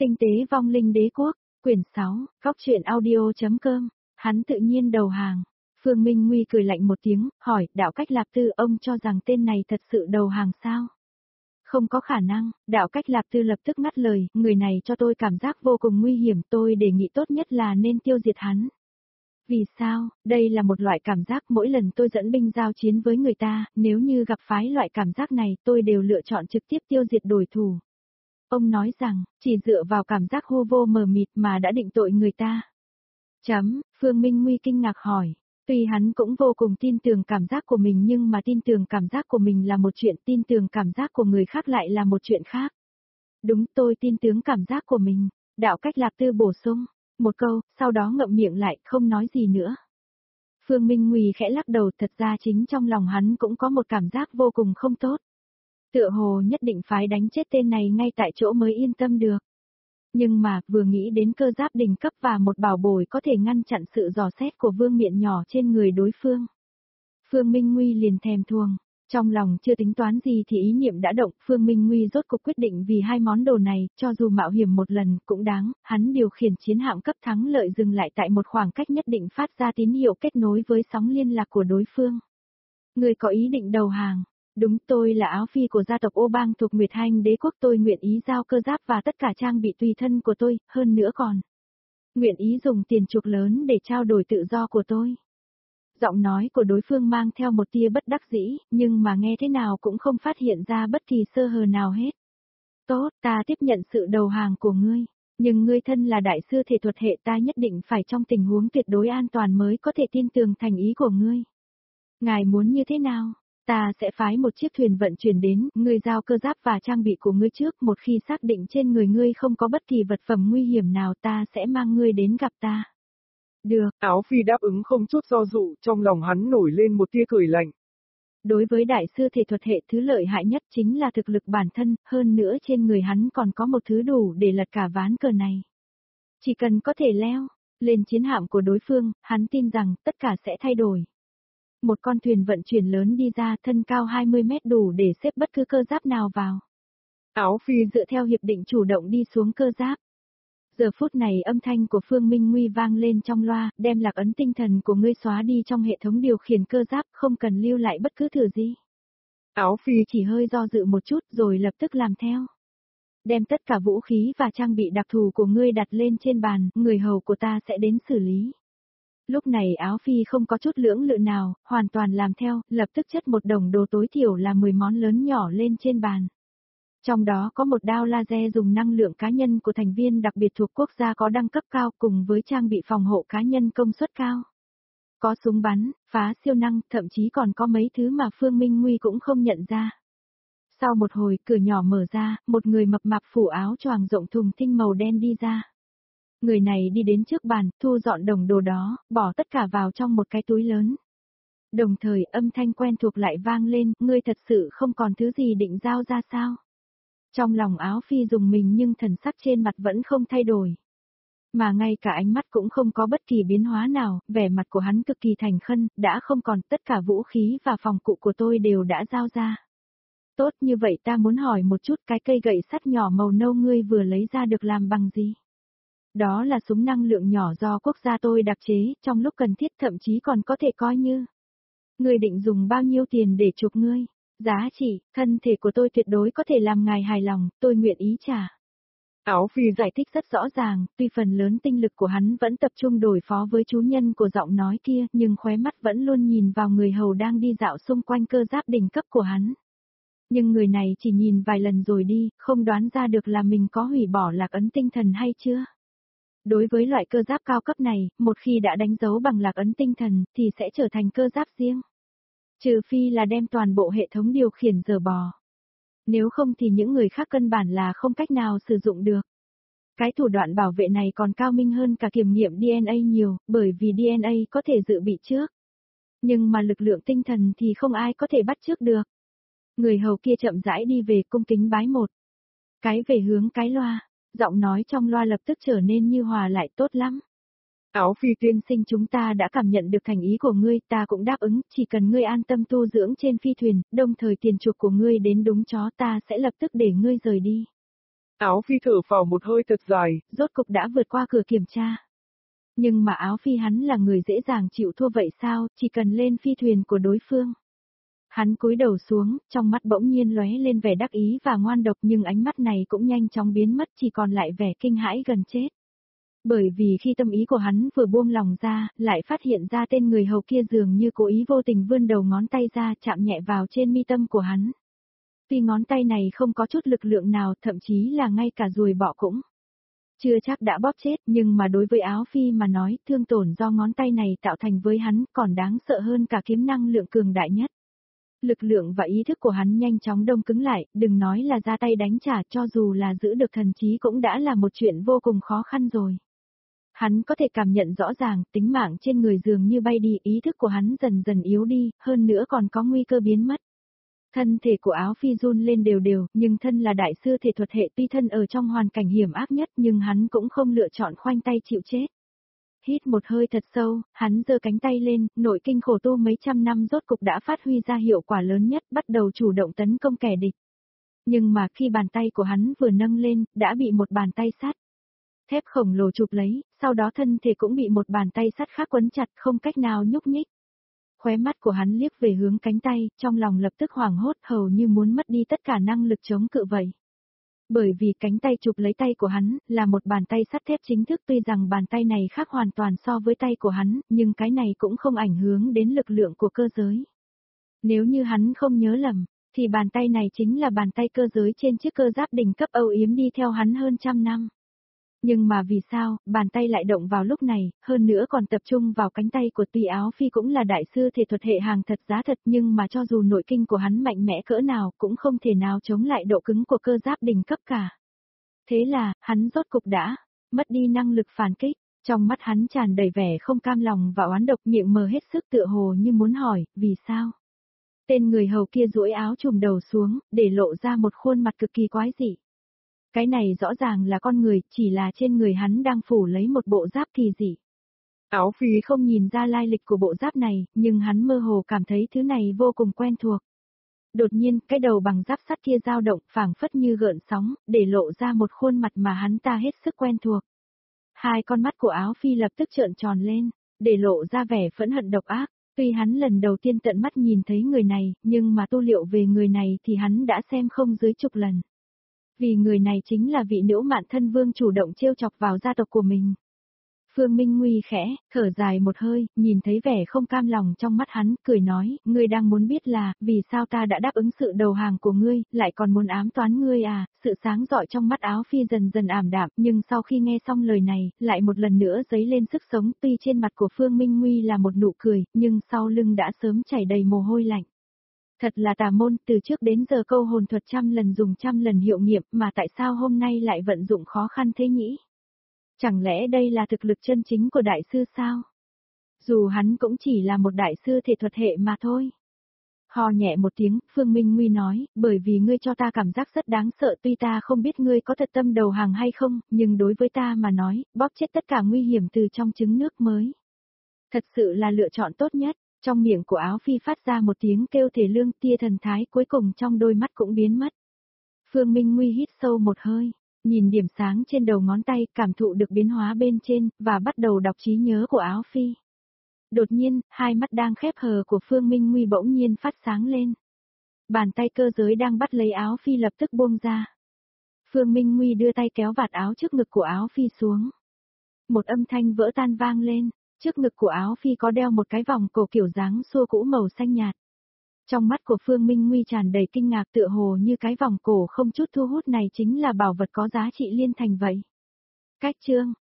Tinh tế vong linh đế quốc, quyển 6, góc truyện audio.com, hắn tự nhiên đầu hàng. Phương Minh Nguy cười lạnh một tiếng, hỏi, đạo cách Lạp Tư, ông cho rằng tên này thật sự đầu hàng sao? Không có khả năng, đạo cách Lạp Tư lập tức ngắt lời, người này cho tôi cảm giác vô cùng nguy hiểm, tôi đề nghị tốt nhất là nên tiêu diệt hắn. Vì sao? Đây là một loại cảm giác mỗi lần tôi dẫn binh giao chiến với người ta, nếu như gặp phái loại cảm giác này tôi đều lựa chọn trực tiếp tiêu diệt đối thủ. Ông nói rằng, chỉ dựa vào cảm giác hô vô mờ mịt mà đã định tội người ta. Phương Minh Nguy kinh ngạc hỏi. Tuy hắn cũng vô cùng tin tưởng cảm giác của mình nhưng mà tin tưởng cảm giác của mình là một chuyện, tin tưởng cảm giác của người khác lại là một chuyện khác. Đúng, tôi tin tưởng cảm giác của mình. Đạo cách Lạp Tư bổ sung một câu, sau đó ngậm miệng lại, không nói gì nữa. Phương Minh Nguy khẽ lắc đầu, thật ra chính trong lòng hắn cũng có một cảm giác vô cùng không tốt. Tựa hồ nhất định phải đánh chết tên này ngay tại chỗ mới yên tâm được. Nhưng mà, vừa nghĩ đến cơ giáp đỉnh cấp và một bảo bối có thể ngăn chặn sự dò xét của vương miện nhỏ trên người đối phương. Phương Minh Nguy liền thèm thuồng. Trong lòng chưa tính toán gì thì ý niệm đã động, Phương Minh Nguy rốt cuộc quyết định vì hai món đồ này, cho dù mạo hiểm một lần, cũng đáng, hắn điều khiển chiến hạm cấp thắng lợi dừng lại tại một khoảng cách nhất định phát ra tín hiệu kết nối với sóng liên lạc của đối phương. Người có ý định đầu hàng. Đúng, tôi là áo phi của gia tộc Ô Bang thuộc Nguyệt Hành đế quốc, tôi nguyện ý giao cơ giáp và tất cả trang bị tùy thân của tôi, hơn nữa còn. Nguyện ý dùng tiền chuộc lớn để trao đổi tự do của tôi. Giọng nói của đối phương mang theo một tia bất đắc dĩ, nhưng mà nghe thế nào cũng không phát hiện ra bất kỳ sơ hở nào hết. Tốt, ta tiếp nhận sự đầu hàng của ngươi, nhưng ngươi thân là đại sư thể thuật hệ, ta nhất định phải trong tình huống tuyệt đối an toàn mới có thể tin tưởng thành ý của ngươi. Ngài muốn như thế nào? Ta sẽ phái một chiếc thuyền vận chuyển đến, ngươi giao cơ giáp và trang bị của ngươi trước, một khi xác định trên người ngươi không có bất kỳ vật phẩm nguy hiểm nào ta sẽ mang ngươi đến gặp ta. Được. Áo phi đáp ứng không chút do dự, trong lòng hắn nổi lên một tia cười lạnh. Đối với đại sư thể thuật hệ, thứ lợi hại nhất chính là thực lực bản thân, hơn nữa trên người hắn còn có một thứ đủ để lật cả ván cờ này. Chỉ cần có thể leo lên chiến hạm của đối phương, hắn tin rằng tất cả sẽ thay đổi. Một con thuyền vận chuyển lớn đi ra, thân cao 20 mét đủ để xếp bất cứ cơ giáp nào vào. Áo phi dựa theo hiệp định chủ động đi xuống cơ giáp. Giờ phút này âm thanh của Phương Minh Nguy vang lên trong loa, đem lạc ấn tinh thần của ngươi xóa đi trong hệ thống điều khiển cơ giáp, không cần lưu lại bất cứ thứ gì. Áo phi chỉ hơi do dự một chút rồi lập tức làm theo. Đem tất cả vũ khí và trang bị đặc thù của ngươi đặt lên trên bàn, người hầu của ta sẽ đến xử lý. Lúc này áo phi không có chút lưỡng lự nào, hoàn toàn làm theo, lập tức chất một đồng đồ tối thiểu là 10 món lớn nhỏ lên trên bàn. Trong đó có một đao laser dùng năng lượng cá nhân của thành viên đặc biệt thuộc quốc gia có đẳng cấp cao cùng với trang bị phòng hộ cá nhân công suất cao. Có súng bắn, phá siêu năng, thậm chí còn có mấy thứ mà Phương Minh Nguy cũng không nhận ra. Sau một hồi, cửa nhỏ mở ra, một người mập mạp phủ áo choàng rộng thùng thình màu đen đi ra. Người này đi đến trước bàn, thu dọn đồng đồ đó, bỏ tất cả vào trong một cái túi lớn. Đồng thời âm thanh quen thuộc lại vang lên, ngươi thật sự không còn thứ gì định giao ra sao? Trong lòng áo phi dùng mình nhưng thần sắc trên mặt vẫn không thay đổi. Mà ngay cả ánh mắt cũng không có bất kỳ biến hóa nào, vẻ mặt của hắn cực kỳ thành khẩn, đã không còn, tất cả vũ khí và phòng cụ của tôi đều đã giao ra. Tốt, như vậy ta muốn hỏi một chút, cái cây gậy sắt nhỏ màu nâu ngươi vừa lấy ra được làm bằng gì? Đó là súng năng lượng nhỏ do quốc gia tôi đặc chế, trong lúc cần thiết thậm chí còn có thể coi như. Ngươi định dùng bao nhiêu tiền để chuộc ngươi? Giá trị, thân thể của tôi tuyệt đối có thể làm ngài hài lòng, tôi nguyện ý trả. Áo phi giải thích rất rõ ràng, tuy phần lớn tinh lực của hắn vẫn tập trung đối phó với chú nhân của giọng nói kia, nhưng khóe mắt vẫn luôn nhìn vào người hầu đang đi dạo xung quanh cơ giáp đỉnh cấp của hắn. Nhưng người này chỉ nhìn vài lần rồi đi, không đoán ra được là mình có hủy bỏ lạc ấn tinh thần hay chưa. Đối với loại cơ giáp cao cấp này, một khi đã đánh dấu bằng lạc ấn tinh thần, thì sẽ trở thành cơ giáp riêng. Trừ phi là đem toàn bộ hệ thống điều khiển dờ bò. Nếu không thì những người khác căn bản là không cách nào sử dụng được. Cái thủ đoạn bảo vệ này còn cao minh hơn cả kiểm nghiệm DNA nhiều, bởi vì DNA có thể dự bị trước. Nhưng mà lực lượng tinh thần thì không ai có thể bắt trước được. Người hầu kia chậm rãi đi về, cung kính bái một cái về hướng cái loa, giọng nói trong loa lập tức trở nên như hòa lại, tốt lắm. Áo phi tiên sinh, chúng ta đã cảm nhận được thành ý của ngươi, ta cũng đáp ứng, chỉ cần ngươi an tâm tu dưỡng trên phi thuyền, đồng thời tiền chuộc của ngươi đến đúng chó, ta sẽ lập tức để ngươi rời đi. Áo Phi thở phào một hơi thật dài, rốt cục đã vượt qua cửa kiểm tra. Nhưng mà Áo Phi hắn là người dễ dàng chịu thua vậy sao, chỉ cần lên phi thuyền của đối phương. Hắn cúi đầu xuống, trong mắt bỗng nhiên lóe lên vẻ đắc ý và ngoan độc nhưng ánh mắt này cũng nhanh chóng biến mất chỉ còn lại vẻ kinh hãi gần chết. Bởi vì khi tâm ý của hắn vừa buông lòng ra, lại phát hiện ra tên người hầu kia dường như cố ý vô tình vươn đầu ngón tay ra chạm nhẹ vào trên mi tâm của hắn. Tuy ngón tay này không có chút lực lượng nào, thậm chí là ngay cả ruồi bọ cũng chưa chắc đã bóp chết, nhưng mà đối với Áo Phi mà nói, thương tổn do ngón tay này tạo thành với hắn còn đáng sợ hơn cả kiếm năng lượng cường đại nhất. Lực lượng và ý thức của hắn nhanh chóng đông cứng lại, đừng nói là ra tay đánh trả, cho dù là giữ được thần trí cũng đã là một chuyện vô cùng khó khăn rồi. Hắn có thể cảm nhận rõ ràng, tính mạng trên người dường như bay đi, ý thức của hắn dần dần yếu đi, hơn nữa còn có nguy cơ biến mất. Thân thể của Áo Phi run lên đều đều, nhưng thân là đại sư thể thuật hệ, tuy thân ở trong hoàn cảnh hiểm ác nhất nhưng hắn cũng không lựa chọn khoanh tay chịu chết. Hít một hơi thật sâu, hắn giơ cánh tay lên, nội kinh khổ tu mấy trăm năm rốt cục đã phát huy ra hiệu quả lớn nhất, bắt đầu chủ động tấn công kẻ địch. Nhưng mà khi bàn tay của hắn vừa nâng lên, đã bị một bàn tay sắt thép khổng lồ chụp lấy, sau đó thân thể cũng bị một bàn tay sắt khác quấn chặt, không cách nào nhúc nhích. Khóe mắt của hắn liếc về hướng cánh tay, trong lòng lập tức hoảng hốt, hầu như muốn mất đi tất cả năng lực chống cự vậy. Bởi vì cánh tay chụp lấy tay của hắn, là một bàn tay sắt thép chính thức, tuy rằng bàn tay này khác hoàn toàn so với tay của hắn, nhưng cái này cũng không ảnh hưởng đến lực lượng của cơ giới. Nếu như hắn không nhớ lầm, thì bàn tay này chính là bàn tay cơ giới trên chiếc cơ giáp đỉnh cấp âu yếm đi theo hắn hơn trăm năm. Nhưng mà vì sao, bàn tay lại động vào lúc này, hơn nữa còn tập trung vào cánh tay của Tuy Áo Phi cũng là đại sư thể thuật hệ hàng thật giá thật, nhưng mà cho dù nội kinh của hắn mạnh mẽ cỡ nào cũng không thể nào chống lại độ cứng của cơ giáp đỉnh cấp cả. Thế là, hắn rốt cục đã mất đi năng lực phản kích, trong mắt hắn tràn đầy vẻ không cam lòng và oán độc, miệng mờ hết sức tựa hồ như muốn hỏi, vì sao? Tên người hầu kia duỗi áo trùm đầu xuống, để lộ ra một khuôn mặt cực kỳ quái dị. Cái này rõ ràng là con người, chỉ là trên người hắn đang phủ lấy một bộ giáp kỳ dị. Áo Phi không nhìn ra lai lịch của bộ giáp này, nhưng hắn mơ hồ cảm thấy thứ này vô cùng quen thuộc. Đột nhiên, cái đầu bằng giáp sắt kia dao động, phảng phất như gợn sóng, để lộ ra một khuôn mặt mà hắn ta hết sức quen thuộc. Hai con mắt của Áo Phi lập tức trợn tròn lên, để lộ ra vẻ phẫn hận độc ác. Tuy hắn lần đầu tiên tận mắt nhìn thấy người này, nhưng mà tu liệu về người này thì hắn đã xem không dưới chục lần. Vì người này chính là vị Nữ Mạn Thân Vương chủ động trêu chọc vào gia tộc của mình. Phương Minh Nguy khẽ, thở dài một hơi, nhìn thấy vẻ không cam lòng trong mắt hắn, cười nói, ngươi đang muốn biết là, vì sao ta đã đáp ứng sự đầu hàng của ngươi, lại còn muốn ám toán ngươi à, sự sáng rọi trong mắt Áo Phi dần dần ảm đạm, nhưng sau khi nghe xong lời này, lại một lần nữa dấy lên sức sống, tuy trên mặt của Phương Minh Nguy là một nụ cười, nhưng sau lưng đã sớm chảy đầy mồ hôi lạnh. Thật là tà môn, từ trước đến giờ câu hồn thuật trăm lần dùng trăm lần hiệu nghiệm, mà tại sao hôm nay lại vận dụng khó khăn thế nhỉ? Chẳng lẽ đây là thực lực chân chính của đại sư sao? Dù hắn cũng chỉ là một đại sư thể thuật hệ mà thôi. Ho nhẹ một tiếng, Phương Minh Nguy nói, bởi vì ngươi cho ta cảm giác rất đáng sợ, tuy ta không biết ngươi có thật tâm đầu hàng hay không, nhưng đối với ta mà nói, bóp chết tất cả nguy hiểm từ trong trứng nước mới. Thật sự là lựa chọn tốt nhất. Trong miệng của Áo Phi phát ra một tiếng kêu thể lương, tia thần thái cuối cùng trong đôi mắt cũng biến mất. Phương Minh Nguy hít sâu một hơi, nhìn điểm sáng trên đầu ngón tay, cảm thụ được biến hóa bên trên, và bắt đầu đọc trí nhớ của Áo Phi. Đột nhiên, hai mắt đang khép hờ của Phương Minh Nguy bỗng nhiên phát sáng lên. Bàn tay cơ giới đang bắt lấy Áo Phi lập tức buông ra. Phương Minh Nguy đưa tay kéo vạt áo trước ngực của Áo Phi xuống. Một âm thanh vỡ tan vang lên. Trước ngực của Áo Phi có đeo một cái vòng cổ kiểu dáng xua cũ màu xanh nhạt. Trong mắt của Phương Minh Nguy tràn đầy kinh ngạc, tựa hồ như cái vòng cổ không chút thu hút này chính là bảo vật có giá trị liên thành vậy. Cách chương